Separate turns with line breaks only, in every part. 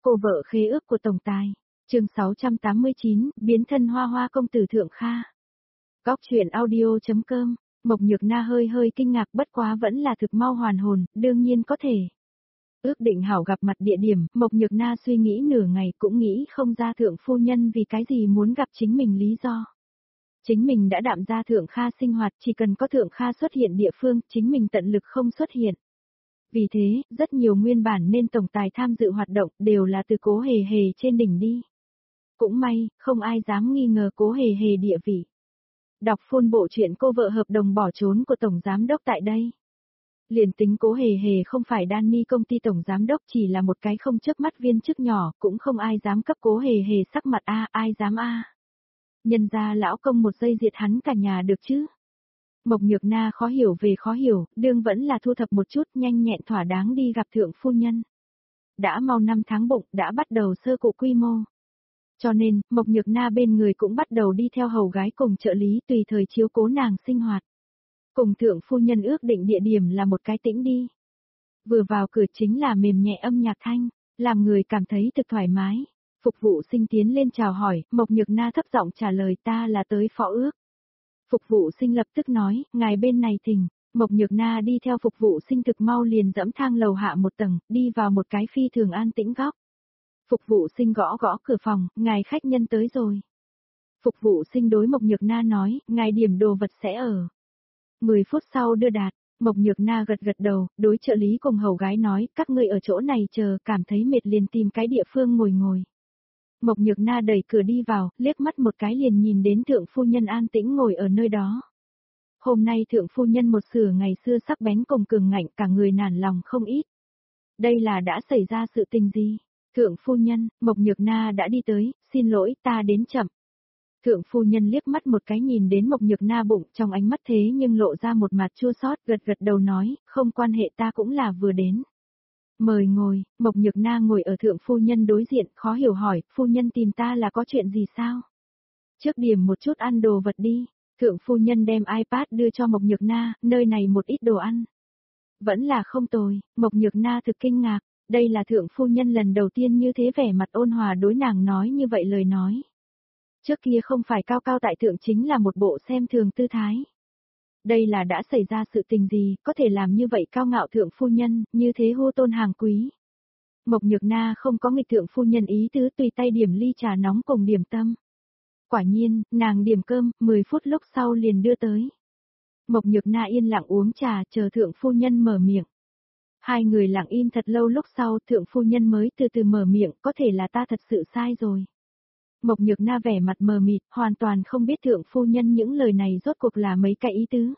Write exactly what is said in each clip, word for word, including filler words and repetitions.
Cô vợ khế ước của tổng tài. Chương sáu trăm tám mươi chín, biến thân Hoa Hoa công tử Thượng Kha. Góc truyện audio chấm com. Mộc Nhược Na hơi hơi kinh ngạc, bất quá vẫn là thực mau hoàn hồn, đương nhiên có thể. Ước định hảo gặp mặt địa điểm, Mộc Nhược Na suy nghĩ nửa ngày cũng nghĩ không ra thượng phu nhân vì cái gì muốn gặp chính mình lý do. Chính mình đã đạm ra Thượng Kha sinh hoạt, chỉ cần có Thượng Kha xuất hiện địa phương, chính mình tận lực không xuất hiện. Vì thế, rất nhiều nguyên bản nên tổng tài tham dự hoạt động đều là từ Cố Hề Hề trên đỉnh đi. Cũng may, không ai dám nghi ngờ Cố Hề Hề địa vị. Đọc full bộ truyện Cô vợ hợp đồng bỏ trốn của tổng giám đốc tại đây. Liền tính Cố Hề Hề không phải Danny công ty tổng giám đốc, chỉ là một cái không chớp mắt viên chức nhỏ, cũng không ai dám cấp Cố Hề Hề sắc mặt a, ai dám a. Nhân ra lão công một giây diệt hắn cả nhà được chứ. Mộc Nhược Na khó hiểu về khó hiểu, đương vẫn là thu thập một chút, nhanh nhẹn thỏa đáng đi gặp thượng phu nhân. Đã mau năm tháng bụng, đã bắt đầu sơ cụ quy mô. Cho nên, Mộc Nhược Na bên người cũng bắt đầu đi theo hầu gái cùng trợ lý tùy thời chiếu cố nàng sinh hoạt. Cùng thượng phu nhân ước định địa điểm là một cái tĩnh đi. Vừa vào cửa chính là mềm nhẹ âm nhạc thanh, làm người cảm thấy thực thoải mái. Phục vụ sinh tiến lên chào hỏi, Mộc Nhược Na thấp giọng trả lời, ta là tới phó ước. Phục vụ sinh lập tức nói, ngài bên này thỉnh. Mộc Nhược Na đi theo phục vụ sinh thực mau liền dẫm thang lầu hạ một tầng, đi vào một cái phi thường an tĩnh góc. Phục vụ sinh gõ gõ cửa phòng, ngài khách nhân tới rồi. Phục vụ sinh đối Mộc Nhược Na nói, ngài điểm đồ vật sẽ ở. Mười phút sau đưa đạt, Mộc Nhược Na gật gật đầu, đối trợ lý cùng hầu gái nói, các ngươi ở chỗ này chờ, cảm thấy mệt liền tìm cái địa phương ngồi ngồi. Mộc Nhược Na đẩy cửa đi vào, liếc mắt một cái liền nhìn đến thượng phu nhân an tĩnh ngồi ở nơi đó. Hôm nay thượng phu nhân một sửa ngày xưa sắc bén cùng cường ngạnh, cả người nản lòng không ít. Đây là đã xảy ra sự tình gì? Thượng phu nhân, Mộc Nhược Na đã đi tới, xin lỗi ta đến chậm. Thượng phu nhân liếc mắt một cái nhìn đến Mộc Nhược Na bụng, trong ánh mắt thế nhưng lộ ra một mặt chua xót, gật gật đầu nói, không quan hệ, ta cũng là vừa đến. Mời ngồi, Mộc Nhược Na ngồi ở thượng phu nhân đối diện, khó hiểu hỏi, phu nhân tìm ta là có chuyện gì sao? Trước điểm một chút ăn đồ vật đi. Thượng phu nhân đem iPad đưa cho Mộc Nhược Na, nơi này một ít đồ ăn. Vẫn là không tồi, Mộc Nhược Na thực kinh ngạc, đây là thượng phu nhân lần đầu tiên như thế vẻ mặt ôn hòa đối nàng nói như vậy lời nói. Trước kia không phải cao cao tại thượng chính là một bộ xem thường tư thái. Đây là đã xảy ra sự tình gì, có thể làm như vậy cao ngạo thượng phu nhân, như thế hô tôn hàng quý. Mộc Nhược Na không có nghịch thượng phu nhân ý tứ, tùy tay điểm ly trà nóng cùng điểm tâm. Quả nhiên, nàng điểm cơm, mười phút lúc sau liền đưa tới. Mộc Nhược Na yên lặng uống trà, chờ thượng phu nhân mở miệng. Hai người lặng im thật lâu lúc sau, thượng phu nhân mới từ từ mở miệng, có thể là ta thật sự sai rồi. Mộc Nhược Na vẻ mặt mờ mịt, hoàn toàn không biết thượng phu nhân những lời này rốt cuộc là mấy cái ý tứ.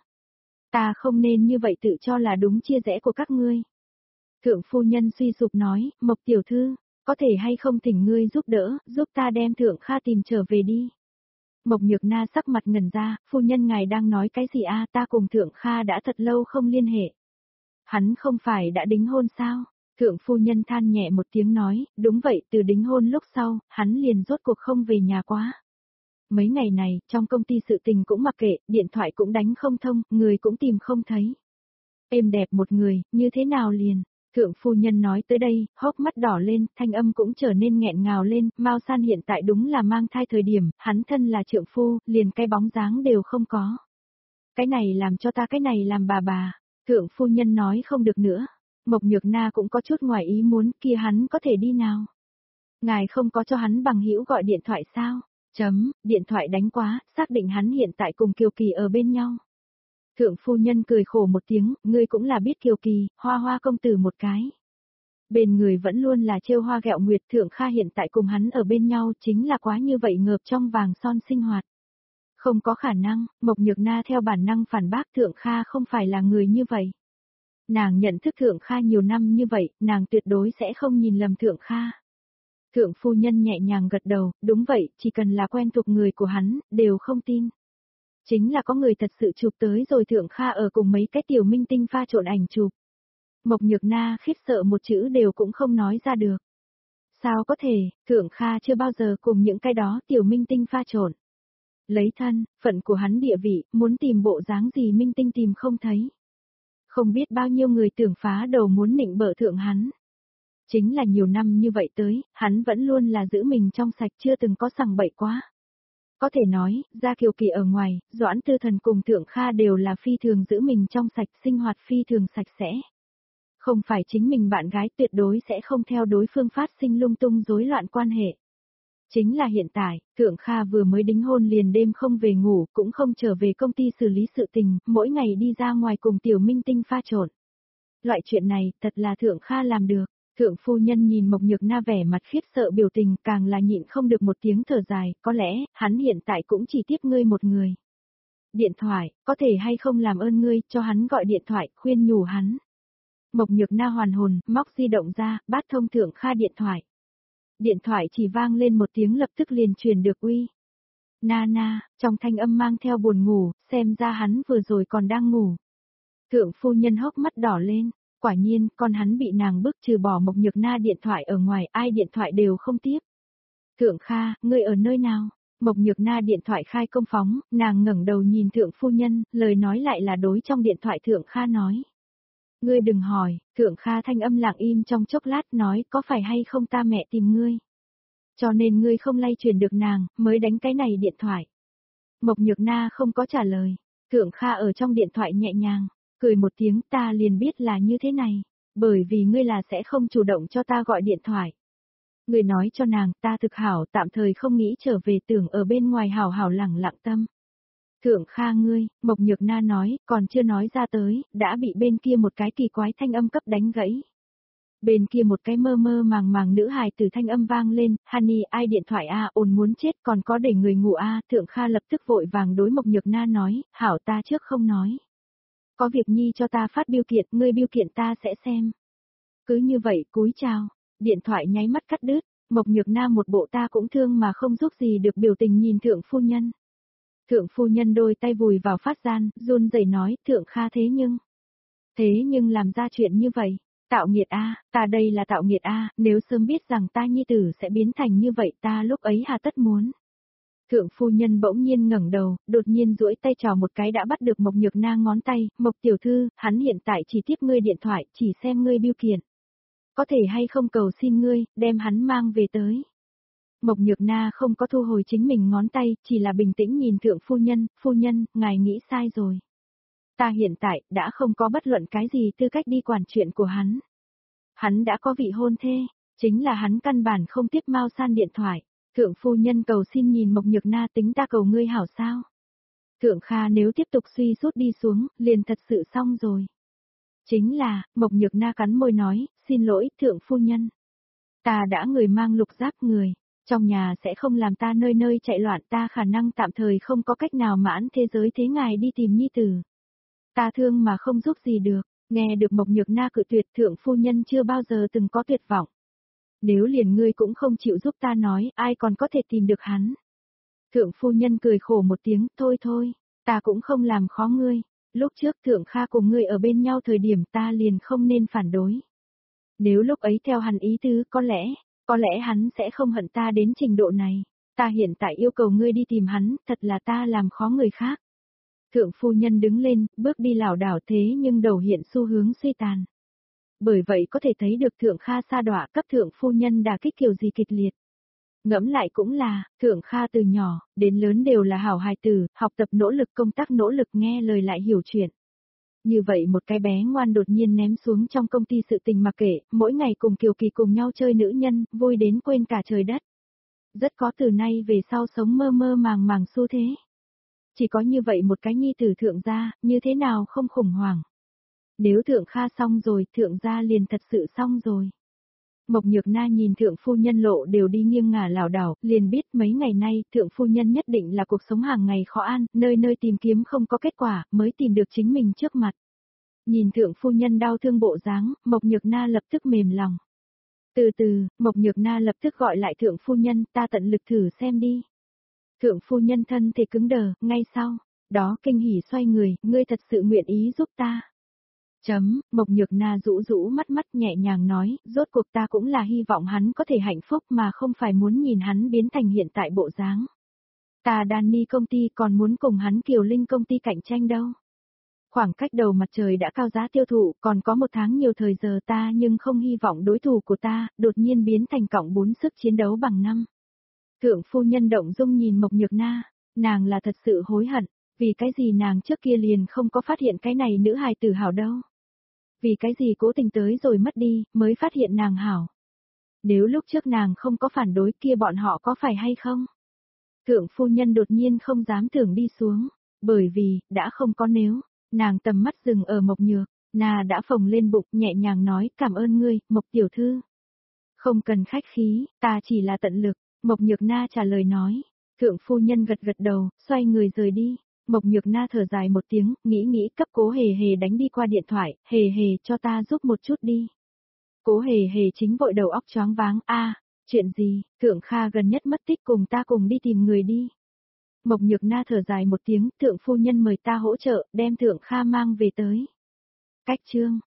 Ta không nên như vậy tự cho là đúng chia rẽ của các ngươi. Thượng phu nhân suy sụp nói, Mộc tiểu thư, có thể hay không thỉnh ngươi giúp đỡ, giúp ta đem Thượng Kha tìm trở về đi. Mộc Nhược Na sắc mặt ngẩn ra, phu nhân ngài đang nói cái gì a? Ta cùng Thượng Kha đã thật lâu không liên hệ. Hắn không phải đã đính hôn sao? Thượng phu nhân than nhẹ một tiếng nói, đúng vậy, từ đính hôn lúc sau, hắn liền rốt cuộc không về nhà quá. Mấy ngày này, trong công ty sự tình cũng mặc kệ, điện thoại cũng đánh không thông, người cũng tìm không thấy. Êm đẹp một người, như thế nào liền? Thượng phu nhân nói tới đây, hốc mắt đỏ lên, thanh âm cũng trở nên nghẹn ngào lên, Mao San hiện tại đúng là mang thai thời điểm, hắn thân là trượng phu, liền cái bóng dáng đều không có. Cái này làm cho ta cái này làm bà bà. Thượng phu nhân nói không được nữa. Mộc Nhược Na cũng có chút ngoài ý muốn, kia hắn có thể đi nào? Ngài không có cho hắn bằng hữu gọi điện thoại sao? Chấm, điện thoại đánh quá, xác định hắn hiện tại cùng Kiều Kỳ ở bên nhau. Thượng phu nhân cười khổ một tiếng, ngươi cũng là biết Kiều Kỳ, Hoa Hoa công tử một cái. Bên người vẫn luôn là trêu hoa ghẹo nguyệt, Thượng Kha hiện tại cùng hắn ở bên nhau chính là quá như vậy ngợp trong vàng son sinh hoạt. Không có khả năng, Mộc Nhược Na theo bản năng phản bác Thượng Kha không phải là người như vậy. Nàng nhận thức Thượng Kha nhiều năm như vậy, nàng tuyệt đối sẽ không nhìn lầm Thượng Kha. Thượng phu nhân nhẹ nhàng gật đầu, đúng vậy, chỉ cần là quen thuộc người của hắn, đều không tin. Chính là có người thật sự chụp tới rồi Thượng Kha ở cùng mấy cái tiểu minh tinh pha trộn ảnh chụp. Mộc Nhược Na khiếp sợ một chữ đều cũng không nói ra được. Sao có thể, Thượng Kha chưa bao giờ cùng những cái đó tiểu minh tinh pha trộn. Lấy thân, phận của hắn địa vị, muốn tìm bộ dáng gì minh tinh tìm không thấy. Không biết bao nhiêu người tưởng phá đầu muốn nịnh bợ thượng hắn. Chính là nhiều năm như vậy tới, hắn vẫn luôn là giữ mình trong sạch chưa từng có sằng bậy quá. Có thể nói, Gia Kiều Kỳ ở ngoài, Doãn Tư Thần cùng Thượng Kha đều là phi thường giữ mình trong sạch, sinh hoạt phi thường sạch sẽ. Không phải chính mình bạn gái tuyệt đối sẽ không theo đối phương phát sinh lung tung rối loạn quan hệ. Chính là hiện tại, Thượng Kha vừa mới đính hôn liền đêm không về ngủ, cũng không trở về công ty xử lý sự tình, mỗi ngày đi ra ngoài cùng tiểu minh tinh pha trộn. Loại chuyện này, thật là Thượng Kha làm được. Thượng phu nhân nhìn Mộc Nhược Na vẻ mặt khiếp sợ biểu tình, càng là nhịn không được một tiếng thở dài, có lẽ, hắn hiện tại cũng chỉ tiếp ngươi một người. Điện thoại, có thể hay không làm ơn ngươi, cho hắn gọi điện thoại, khuyên nhủ hắn. Mộc Nhược Na hoàn hồn, móc di động ra, bắt thông Thượng Kha điện thoại. Điện thoại chỉ vang lên một tiếng lập tức liền truyền được uy. Na na, trong thanh âm mang theo buồn ngủ, xem ra hắn vừa rồi còn đang ngủ. Thượng phu nhân hốc mắt đỏ lên, quả nhiên, con hắn bị nàng bức trừ bỏ Mộc Nhược Na điện thoại ở ngoài, ai điện thoại đều không tiếp. Thượng Kha, ngươi ở nơi nào? Mộc Nhược Na điện thoại khai công phóng, nàng ngẩng đầu nhìn thượng phu nhân, lời nói lại là đối trong điện thoại Thượng Kha nói. Ngươi đừng hỏi, Thượng Kha thanh âm lặng im trong chốc lát nói có phải hay không ta mẹ tìm ngươi. Cho nên ngươi không lay truyền được nàng, mới đánh cái này điện thoại. Mộc Nhược Na không có trả lời, Thượng Kha ở trong điện thoại nhẹ nhàng, cười một tiếng ta liền biết là như thế này, bởi vì ngươi là sẽ không chủ động cho ta gọi điện thoại. Ngươi nói cho nàng ta thực hảo tạm thời không nghĩ trở về tưởng ở bên ngoài hảo hảo lẳng lặng tâm. Thượng Kha ngươi, Mộc Nhược Na nói, còn chưa nói ra tới, đã bị bên kia một cái kỳ quái thanh âm cấp đánh gãy. Bên kia một cái mơ mơ màng màng nữ hài từ thanh âm vang lên, Honey ai điện thoại a ồn muốn chết còn có để người ngủ a Thượng Kha lập tức vội vàng đối Mộc Nhược Na nói, hảo ta trước không nói. Có việc nhi cho ta phát biêu kiện, ngươi biêu kiện ta sẽ xem. Cứ như vậy cúi chào, điện thoại nháy mắt cắt đứt, Mộc Nhược Na một bộ ta cũng thương mà không giúp gì được biểu tình nhìn thượng phu nhân. Thượng phu nhân đôi tay vùi vào phát gian, run rẩy nói, Thượng Kha thế nhưng. Thế nhưng làm ra chuyện như vậy, tạo nghiệt a, ta đây là tạo nghiệt a, nếu sớm biết rằng ta nhi tử sẽ biến thành như vậy ta lúc ấy hà tất muốn. Thượng phu nhân bỗng nhiên ngẩng đầu, đột nhiên duỗi tay trò một cái đã bắt được Mộc Nhược Na ngón tay, Mộc tiểu thư, hắn hiện tại chỉ tiếp ngươi điện thoại, chỉ xem ngươi biêu kiện. Có thể hay không cầu xin ngươi, đem hắn mang về tới. Mộc Nhược Na không có thu hồi chính mình ngón tay, chỉ là bình tĩnh nhìn thượng phu nhân, phu nhân, ngài nghĩ sai rồi. Ta hiện tại, đã không có bất luận cái gì tư cách đi quản chuyện của hắn. Hắn đã có vị hôn thê, chính là hắn căn bản không tiếp Mao San điện thoại. Thượng phu nhân cầu xin nhìn Mộc Nhược Na tính ta cầu ngươi hảo sao. Thượng Kha nếu tiếp tục suy sút đi xuống, liền thật sự xong rồi. Chính là, Mộc Nhược Na cắn môi nói, xin lỗi, thượng phu nhân. Ta đã người mang lục giáp người, trong nhà sẽ không làm ta nơi nơi chạy loạn ta khả năng tạm thời không có cách nào mãn thế giới thế ngài đi tìm nhi tử. Ta thương mà không giúp gì được, nghe được Mộc Nhược Na cự tuyệt thượng phu nhân chưa bao giờ từng có tuyệt vọng. Nếu liền ngươi cũng không chịu giúp ta nói, ai còn có thể tìm được hắn. Thượng phu nhân cười khổ một tiếng, thôi thôi, ta cũng không làm khó ngươi. Lúc trước Thượng Kha cùng ngươi ở bên nhau thời điểm ta liền không nên phản đối. Nếu lúc ấy theo hắn ý tứ có lẽ, có lẽ hắn sẽ không hận ta đến trình độ này. Ta hiện tại yêu cầu ngươi đi tìm hắn, thật là ta làm khó người khác. Thượng phu nhân đứng lên, bước đi lảo đảo thế nhưng đầu hiện xu hướng suy tàn. Bởi vậy có thể thấy được Thượng Kha sa đọa cấp thượng phu nhân đả kích kiểu gì kịch liệt. Ngẫm lại cũng là, Thượng Kha từ nhỏ, đến lớn đều là hảo hài tử, học tập nỗ lực công tác nỗ lực nghe lời lại hiểu chuyện. Như vậy một cái bé ngoan đột nhiên ném xuống trong công ty sự tình mặc kệ, mỗi ngày cùng Kiều Kỳ cùng nhau chơi nữ nhân, vui đến quên cả trời đất. Rất có từ nay về sau sống mơ mơ màng màng xu thế. Chỉ có như vậy một cái nhi tử thượng gia, như thế nào không khủng hoảng. Nếu Thượng Kha xong rồi, Thượng gia liền thật sự xong rồi. Mộc Nhược Na nhìn thượng phu nhân lộ đều đi nghiêng ngả lảo đảo, liền biết mấy ngày nay thượng phu nhân nhất định là cuộc sống hàng ngày khó ăn, nơi nơi tìm kiếm không có kết quả, mới tìm được chính mình trước mặt. Nhìn thượng phu nhân đau thương bộ dáng, Mộc Nhược Na lập tức mềm lòng. Từ từ, Mộc Nhược Na lập tức gọi lại thượng phu nhân, ta tận lực thử xem đi. Thượng phu nhân thân thể cứng đờ, ngay sau, đó kinh hỉ xoay người, ngươi thật sự nguyện ý giúp ta. Chấm, Mộc Nhược Na rũ rũ mắt mắt nhẹ nhàng nói, rốt cuộc ta cũng là hy vọng hắn có thể hạnh phúc mà không phải muốn nhìn hắn biến thành hiện tại bộ dáng. Ta Danny công ty còn muốn cùng hắn Kiều Linh công ty cạnh tranh đâu. Khoảng cách đầu mặt trời đã cao giá tiêu thụ, còn có một tháng nhiều thời giờ ta nhưng không hy vọng đối thủ của ta, đột nhiên biến thành cộng bốn sức chiến đấu bằng năm. Thượng phu nhân động dung nhìn Mộc Nhược Na, nàng là thật sự hối hận, vì cái gì nàng trước kia liền không có phát hiện cái này nữ hài tử hảo đâu. Vì cái gì cố tình tới rồi mất đi, mới phát hiện nàng hảo. Nếu lúc trước nàng không có phản đối kia bọn họ có phải hay không? Thượng phu nhân đột nhiên không dám tưởng đi xuống, bởi vì, đã không có nếu, nàng tầm mắt dừng ở Mộc Nhược, Na đã phồng lên bụng nhẹ nhàng nói cảm ơn ngươi, Mộc tiểu thư. Không cần khách khí, ta chỉ là tận lực, Mộc Nhược Na trả lời nói. Thượng phu nhân gật gật đầu, xoay người rời đi. Mộc Nhược Na thở dài một tiếng, nghĩ nghĩ cấp Cố Hề Hề đánh đi qua điện thoại, Hề Hề cho ta giúp một chút đi. Cố Hề Hề chính vội đầu óc choáng váng, a, chuyện gì, Thượng Kha gần nhất mất tích cùng ta cùng đi tìm người đi. Mộc Nhược Na thở dài một tiếng, Thượng phu nhân mời ta hỗ trợ, đem Thượng Kha mang về tới. Cách chương